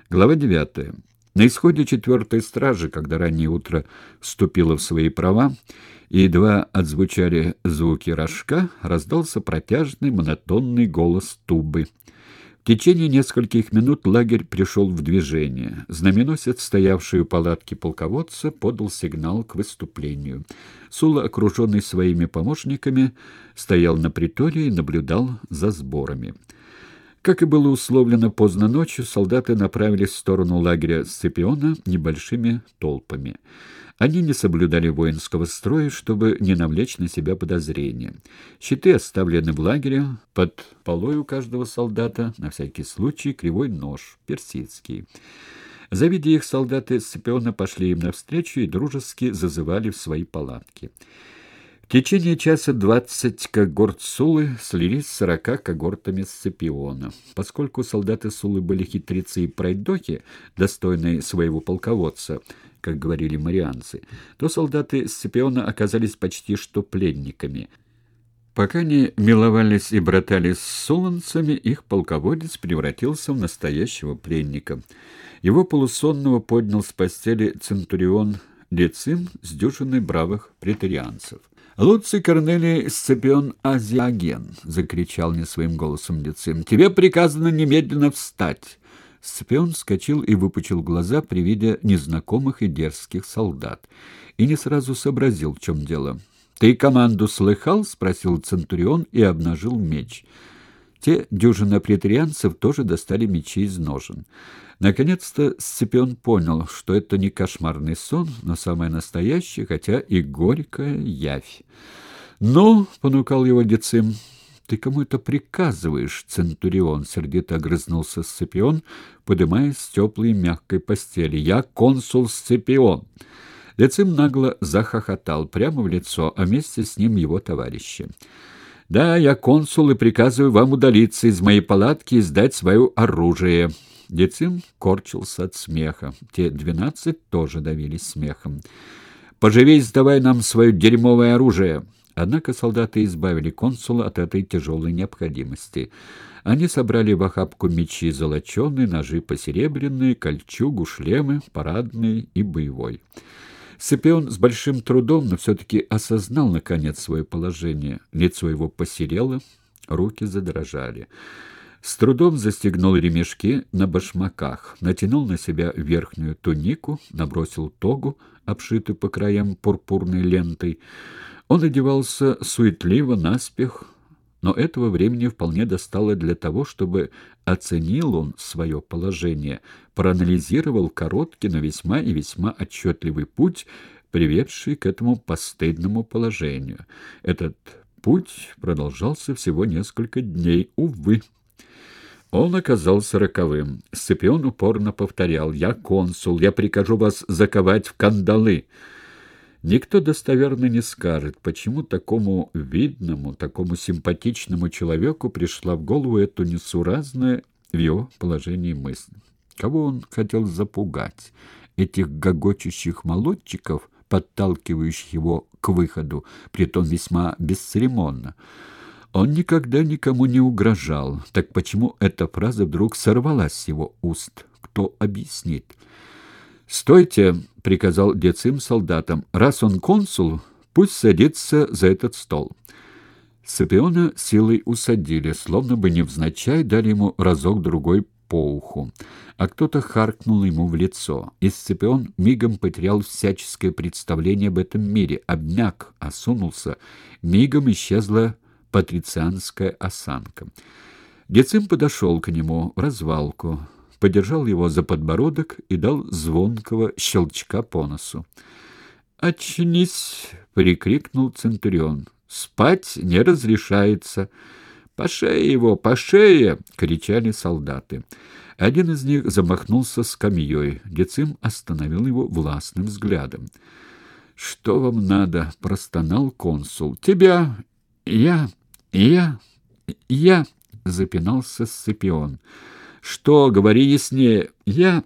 Глава 9. На исходе четвертой стражи, когда раннее утро вступило в свои права, и едва отзвучали звуки рожка, раздался протяжный монотонный голос тубы. В течение нескольких минут лагерь пришел в движение. Знаменосец, стоявший у палатки полководца, подал сигнал к выступлению. Сула, окруженный своими помощниками, стоял на приторе и наблюдал за сборами. Как и было условлено, поздно ночью солдаты направились в сторону лагеря Сципиона небольшими толпами. Они не соблюдали воинского строя, чтобы не навлечь на себя подозрения. Щиты оставлены в лагере, под полой у каждого солдата, на всякий случай, кривой нож, персидский. Завидя их, солдаты Сципиона пошли им навстречу и дружески зазывали в свои палатки. В течение часа 20 когорт Сулы слились с 40 когортами Сципиона. Поскольку солдаты Сулы были хитрецы и пройдохи, достойные своего полководца, как говорили марианцы, то солдаты Сципиона оказались почти что пленниками. Пока они миловались и братались с суланцами, их полководец превратился в настоящего пленника. Его полусонного поднял с постели центурион Децим с дюжиной бравых претарианцев. «Луций Корнелий Сципион Азиаген!» — закричал не своим голосом Децим. «Тебе приказано немедленно встать!» Сципион вскочил и выпучил глаза при виде незнакомых и дерзких солдат. И не сразу сообразил, в чем дело. «Ты команду слыхал?» — спросил центурион и обнажил меч. Те дюжина претарианцев тоже достали мечи из ножен. Наконец-то Сципион понял, что это не кошмарный сон, но самое настоящее, хотя и горькая явь. «Ну, — понукал его Децим, — ты кому это приказываешь, центурион?» — сердито огрызнулся Сципион, подымаясь с теплой мягкой постели. «Я консул Сципион!» Децим нагло захохотал прямо в лицо, а вместе с ним его товарищи. «Да, я консул и приказываю вам удалиться из моей палатки и сдать свое оружие». Децим корчился от смеха. Те 12 тоже давились смехом. «Поживей, сдавай нам свое дерьмовое оружие!» Однако солдаты избавили консула от этой тяжелой необходимости. Они собрали в охапку мечи золоченые, ножи посеребряные, кольчугу, шлемы, парадный и боевой. Сципион с большим трудом, но все-таки осознал, наконец, свое положение. Лицо его посерело, руки задрожали. С трудом застегнул ремешки на башмаках, натянул на себя верхнюю тунику, набросил тогу, обшитую по краям пурпурной лентой. Он одевался суетливо, наспех, но этого времени вполне достало для того, чтобы оценил он свое положение, проанализировал короткий, но весьма и весьма отчетливый путь, приведший к этому постыдному положению. Этот путь продолжался всего несколько дней, увы. Он оказался роковым. Сципион упорно повторял: «Я консул, я прикажу вас заковать в кандалы». Никто достоверно не скажет, почему такому видному, такому симпатичному человеку пришла в голову эта несуразная в его положении мысль. Кого он хотел запугать? Этих гогочущих молодчиков, подталкивающих его к выходу, притом весьма бесцеремонно. Он никогда никому не угрожал. Так почему эта фраза вдруг сорвалась с его уст? Кто объяснит? «Стойте!» — приказал Децим солдатам. «Раз он консул, пусть садится за этот стол». Сципиона силой усадили, словно бы невзначай дали ему разок-другой по уху. А кто-то харкнул ему в лицо, и Сципион мигом потерял всяческое представление об этом мире, обмяк, осунулся, мигом исчезла патрицианская осанка. Децим подошел к нему в развалку, подержал его за подбородок и дал звонкого щелчка по носу. «Очнись!» — прикрикнул центурион. «Спать не разрешается!» «По шее его! По шее!» — кричали солдаты. Один из них замахнулся скамьей. Децим остановил его властным взглядом. «Что вам надо?» — простонал консул. «Тебя! Я!» — запинался Сципион. «Что? Говори яснее!» Я...»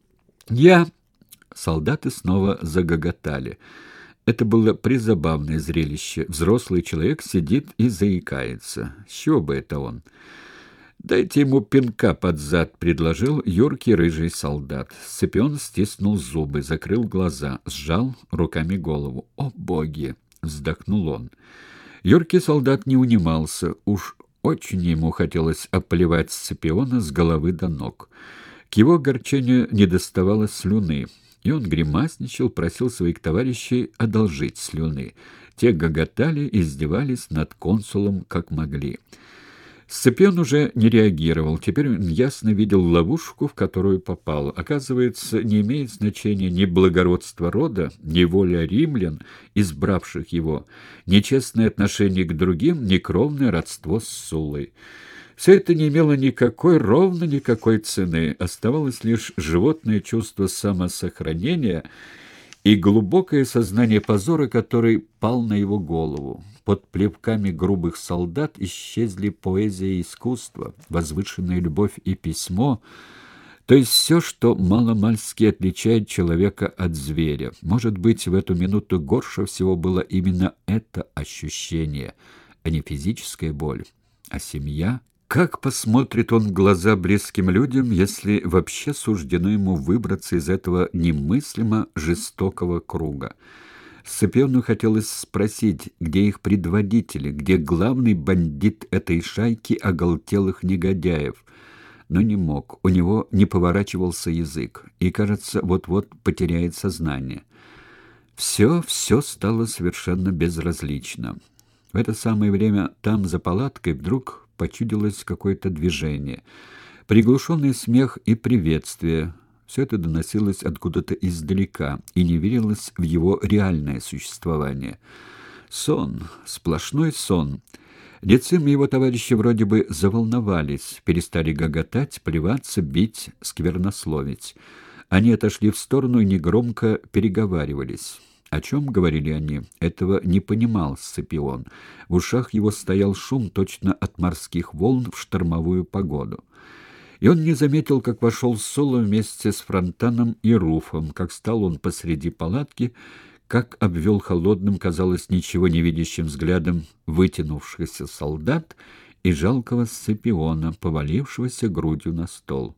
Солдаты снова загоготали. Это было призабавное зрелище. Взрослый человек сидит и заикается. С чего бы это он? «Дайте ему пинка под зад», — предложил юркий рыжий солдат. Сципион стиснул зубы, закрыл глаза, сжал руками голову. «О, боги!» — вздохнул он. Юркий солдат не унимался, уж очень ему хотелось оплевать Сципиона с головы до ног. К его огорчению недоставало слюны, и он гримасничал, просил своих товарищей одолжить слюны. Те гоготали и издевались над консулом как могли. Сципион уже не реагировал. Теперь он ясно видел ловушку, в которую попал. Оказывается, не имеет значения ни благородство рода, ни воля римлян, избравших его, ни честное отношение к другим, ни кровное родство с Суллой. Все это не имело ровно никакой цены. Оставалось лишь животное чувство самосохранения и глубокое сознание позора, который пал на его голову. Под плевками грубых солдат исчезли поэзия и искусство, возвышенная любовь и письмо, то есть все, что маломальски отличает человека от зверя. Может быть, в эту минуту горше всего было именно это ощущение, а не физическая боль. А семья? Как посмотрит он в глаза близким людям, если вообще суждено ему выбраться из этого немыслимо жестокого круга? Сципиону хотелось спросить, где их предводители, где главный бандит этой шайки оголтелых негодяев, но не мог, у него не поворачивался язык, и, кажется, вот-вот потеряет сознание. Все стало совершенно безразлично. В это самое время там, за палаткой, вдруг почудилось какое-то движение. Приглушенный смех и приветствие. Все это доносилось откуда-то издалека и не верилось в его реальное существование. Сон, сплошной сон. Децим и его товарищи вроде бы заволновались, перестали гоготать, плеваться, бить, сквернословить. Они отошли в сторону и негромко переговаривались. О чем говорили они, этого не понимал Сципион. В ушах его стоял шум точно от морских волн в штормовую погоду. И он не заметил, как вошел Сулла вместе с Фронтаном и Руфом, как стал он посреди палатки, как обвел холодным, казалось, ничего не видящим взглядом вытянувшихся солдат и жалкого Сципиона, повалившегося грудью на стол.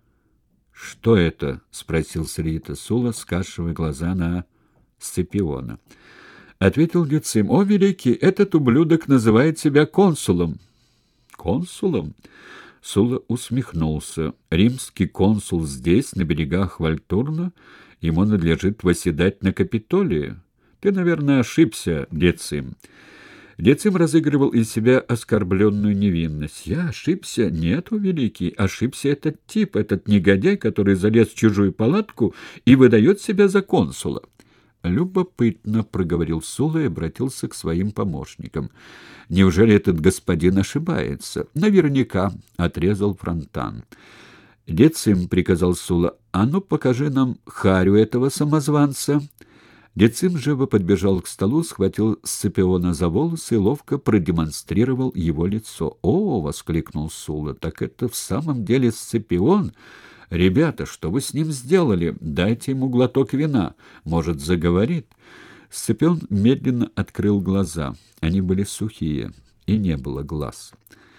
«Что это?» — спросил среди Сулла, скашивая глаза на Сципиона. Ответил Децим: «О, великий, этот ублюдок называет себя консулом». «Консулом?» Сулла усмехнулся. «Римский консул здесь, на берегах Вальтурна? Ему надлежит восседать на Капитолии. Ты, наверное, ошибся, Децим». Децим разыгрывал из себя оскорбленную невинность. «Я ошибся? Нет, о великий, ошибся этот тип, этот негодяй, который залез в чужую палатку и выдает себя за консула». «Любопытно», — проговорил Сулла и обратился к своим помощникам. «Неужели этот господин ошибается?» «Наверняка», — отрезал Фронтан. «Децим», — приказал Сулла, — «а ну покажи нам харю этого самозванца». Децим живо подбежал к столу, схватил Сципиона за волосы и ловко продемонстрировал его лицо. «О!» — воскликнул Сулла. «Так это в самом деле Сципион? Ребята, что вы с ним сделали? Дайте ему глоток вина. Может, заговорит?» Сципион медленно открыл глаза. Они были сухие, и не было глаз.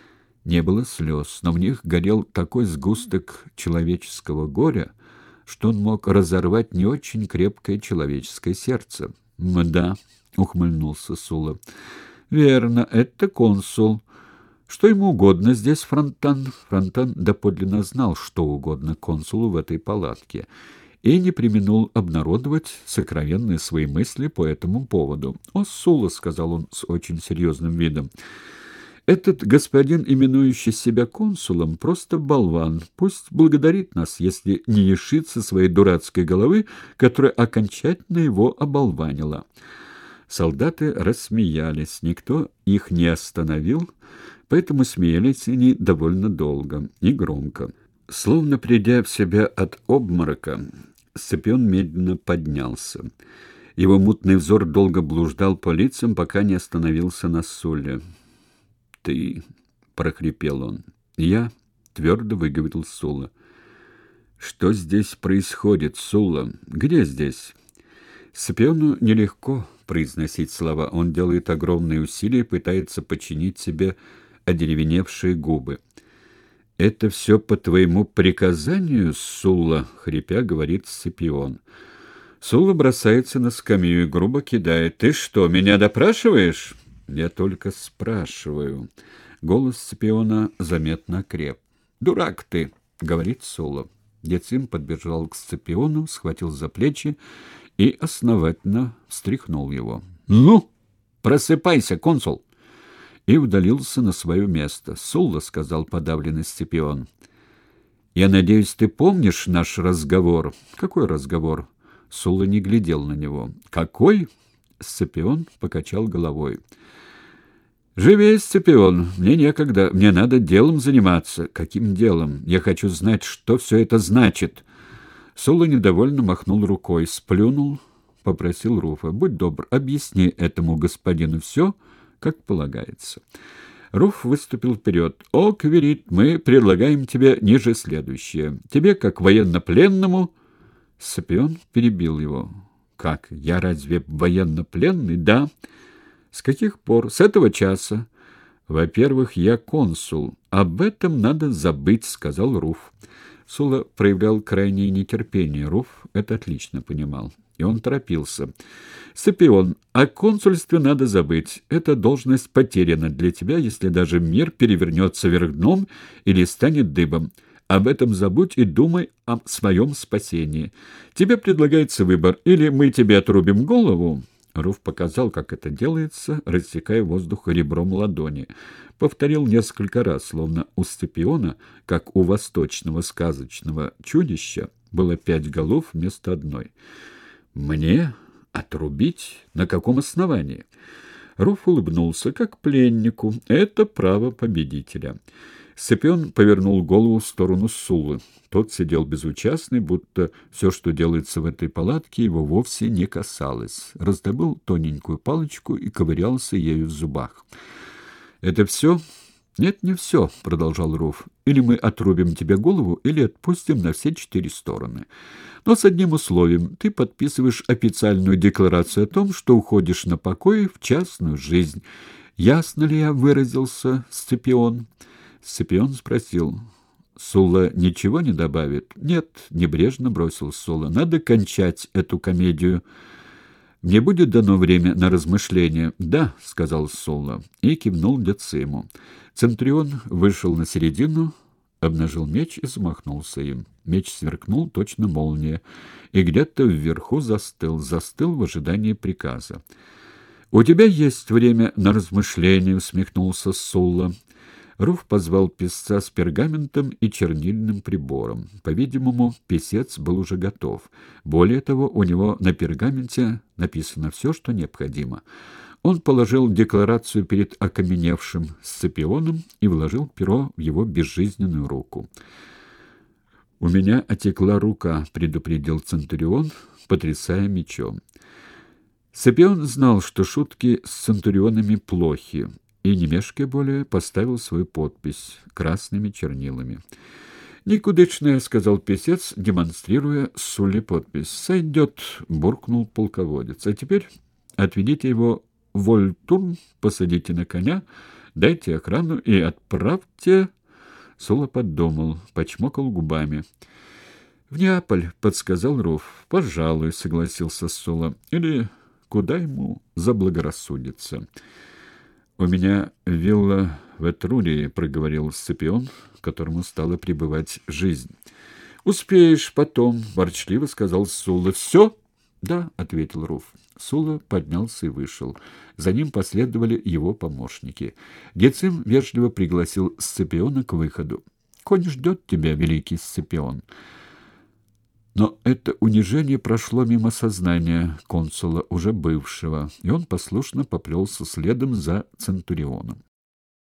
Не было слез, но в них горел такой сгусток человеческого горя, что он мог разорвать не очень крепкое человеческое сердце. «Мда», — ухмыльнулся Сулла. «Верно, это консул. Что ему угодно здесь, Фронтан?» Фронтан доподлинно знал, что угодно консулу в этой палатке, и не преминул обнародовать сокровенные свои мысли по этому поводу. «О, Сулла», — сказал он с очень серьезным видом, — «этот господин, именующий себя консулом, просто болван. Пусть благодарит нас, если не лишится своей дурацкой головы, которая окончательно его оболванила». Солдаты рассмеялись, никто их не остановил, поэтому смеялись они довольно долго и громко. Словно придя в себя от обморока, Сципион медленно поднялся. Его мутный взор долго блуждал по лицам, пока не остановился на Сулле. «Ты...» — прохрипел он. «Я...» — твердо выговорил Сулла. «Что здесь происходит, Сулла? Где здесь?» Сципиону нелегко произносить слова. Он делает огромные усилия и пытается подчинить себе одеревеневшие губы. «Это все по твоему приказанию, Сулла?» — хрипя говорит Сципион. Сулла бросается на скамью и грубо кидает. «Ты что, меня допрашиваешь?» «Я только спрашиваю». Голос Сципиона заметно окреп. «Дурак ты!» — говорит Сулла. Децим подбежал к Сципиону, схватил за плечи и основательно встряхнул его. «Ну, просыпайся, консул!» И удалился на свое место. «Сулла», — сказал подавленный Сципион, — «я надеюсь, ты помнишь наш разговор?» «Какой разговор?» Сулла не глядел на него. «Какой?» — Сципион покачал головой. «Живей, Сципион, мне некогда, мне надо делом заниматься». «Каким делом? Я хочу знать, что все это значит». Сулла недовольно махнул рукой, сплюнул, попросил Руфа: «Будь добр, объясни этому господину все, как полагается». Руф выступил вперед. «О, Кверит, мы предлагаем тебе ниже следующее. Тебе, как военнопленному...» Сципион перебил его. «Как, я разве военнопленный?» «Да». «С каких пор?» «С этого часа». «Во-первых, я консул. Об этом надо забыть», — сказал Руф. Сулла проявлял крайнее нетерпение. Руф это отлично понимал. И он торопился. «Сципион, о консульстве надо забыть. Эта должность потеряна для тебя, если даже мир перевернется вверх дном или станет дыбом. Об этом забудь и думай о своем спасении. Тебе предлагается выбор: или мы тебе отрубим голову». Руф показал, как это делается, рассекая воздух ребром ладони. Повторил несколько раз, словно у Сципиона, как у восточного сказочного чудища, было 5 голов вместо одной. «Мне отрубить? На каком основании?» Руф улыбнулся, как пленнику. «Это право победителя». Сципион повернул голову в сторону Суллы. Тот сидел безучастный, будто все, что делается в этой палатке, его вовсе не касалось. Раздобыл тоненькую палочку и ковырялся ею в зубах. «Это все?» «Нет, не все», — продолжал Руф. «Или мы отрубим тебе голову, или отпустим на все 4 стороны. Но с одним условием: ты подписываешь официальную декларацию о том, что уходишь на покой в частную жизнь. Ясно ли я выразился, Сципион?» Сципион спросил. «Сулла ничего не добавит?» «Нет», — небрежно бросил Сулла. «Надо кончать эту комедию. Мне будет дано время на размышление». «Да», — сказал Сулла и кивнул Дециму. Центурион вышел на середину, обнажил меч и замахнулся им. Меч сверкнул, точно молния, и где-то вверху застыл в ожидании приказа. «У тебя есть время на размышление», — усмехнулся Сулла. Руф позвал писца с пергаментом и чернильным прибором. По-видимому, писец был уже готов. Более того, у него на пергаменте написано все, что необходимо. Он положил декларацию перед окаменевшим Сципионом и вложил перо в его безжизненную руку. «У меня отекла рука», — предупредил Центурион, потрясая мечом. Сципион знал, что шутки с центурионами плохи, и, не мешкая более, поставил свою подпись красными чернилами. «Никудышная», — сказал писец, демонстрируя Сулле подпись. «Сойдет», — буркнул полководец. «А теперь отведите его в Вольтурн, посадите на коня, дайте охрану и отправьте...» Сулла подумал, почмокал губами. «В Неаполь», — подсказал Руф. «Пожалуй», — согласился Сулла. «Или куда ему заблагорассудится». «У меня вилла в Этрурии», — проговорил Сципион, которому стала пребывать жизнь. «Успеешь потом», — ворчливо сказал Сулла. «Все?» «Да», — ответил Руф. Сулла поднялся и вышел. За ним последовали его помощники. Децим вежливо пригласил Сципиона к выходу. «Конь ждет тебя, великий Сципион». Но это унижение прошло мимо сознания консула, уже бывшего, и он послушно поплелся следом за Центурионом.